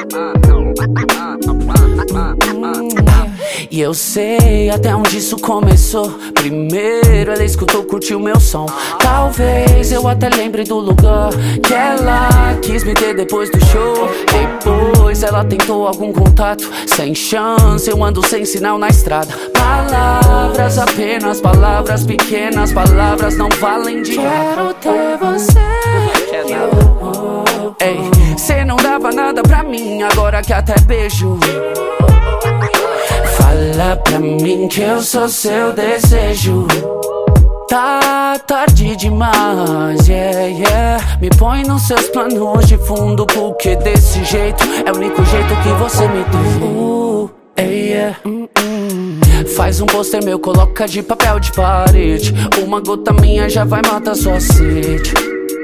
E eu sei até onde isso começou. Primeiro ela escutou, curtiu meu som. Talvez eu até lembre do lugar que ela quis me ter depois do show. Depois ela tentou algum contato, sem chance, eu ando sem sinal na estrada. Palavras apenas, palavras pequenas, palavras não valem dinheiro. Quero ter você. Ei, cê não dava nada pra mim, agora que até beijo. Fala pra mim que eu sou seu desejo. Tá tarde demais, yeah, yeah. Me põe nos seus planos de fundo, porque desse jeito é o único jeito que você me deu. Yeah. Faz um pôster meu, coloca de papel de parede. Uma gota minha já vai matar sua sede.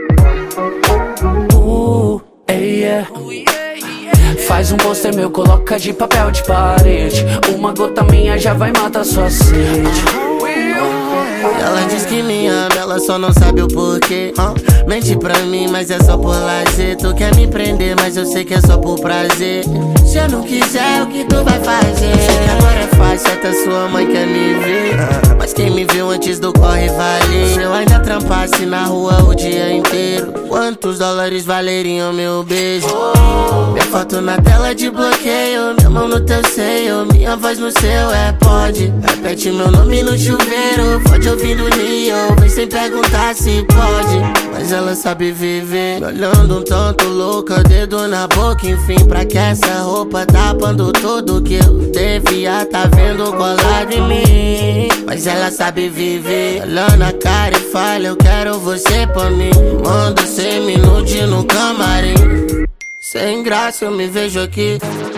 Yeah. Faz um pôster meu, coloca de papel de parede. Uma gota minha já vai matar sua sede. Ela diz que me ama, ela só não sabe o porquê. Mente pra mim, mas é só por lazer. Tu quer me prender, mas eu sei que é só por prazer. Se eu não quiser, o que tu vai fazer? Sei que agora é fácil, até sua mãe quer me ver. Mas quem me viu antes do corre vale. Se eu ainda trampasse na rua o dia inteiro, quantos dólares valeriam meu beijo? Minha foto na tela de bloqueio, minha mão no teu seio, minha voz no seu AirPod. Repete meu nome no chuveiro, pode ouvindo Neo, vem sem perguntar se pode. Mas ela sabe viver, me olhando um tanto louca, dedo na boca, enfim. Pra que essa roupa tapando tudo que eu devia tá vendo colado em mim. Mas ela sabe viver, olhando a cara e fala, eu quero você pra mim. Manda sem minutos no camarim. Sem graça eu me vejo aqui.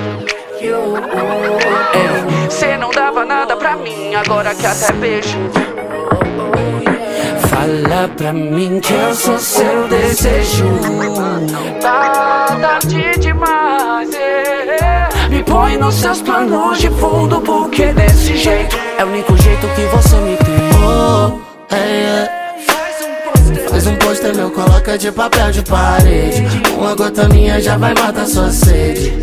Cê não dava nada pra mim, agora que até beijo. Fala pra mim que eu sou seu desejo. Tá tarde demais, yeah. Me põe nos seus planos de fundo, porque desse jeito é o único jeito que você me tem. Faz um pôster meu, coloca de papel de parede. Uma gota minha já vai matar sua sede.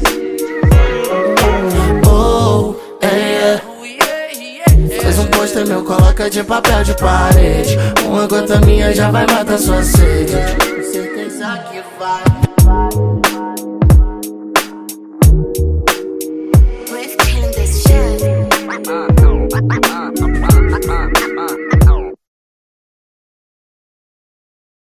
Faz um pôster meu, coloca de papel de parede. Uma gota minha já vai matar sua sede. Com certeza que vai.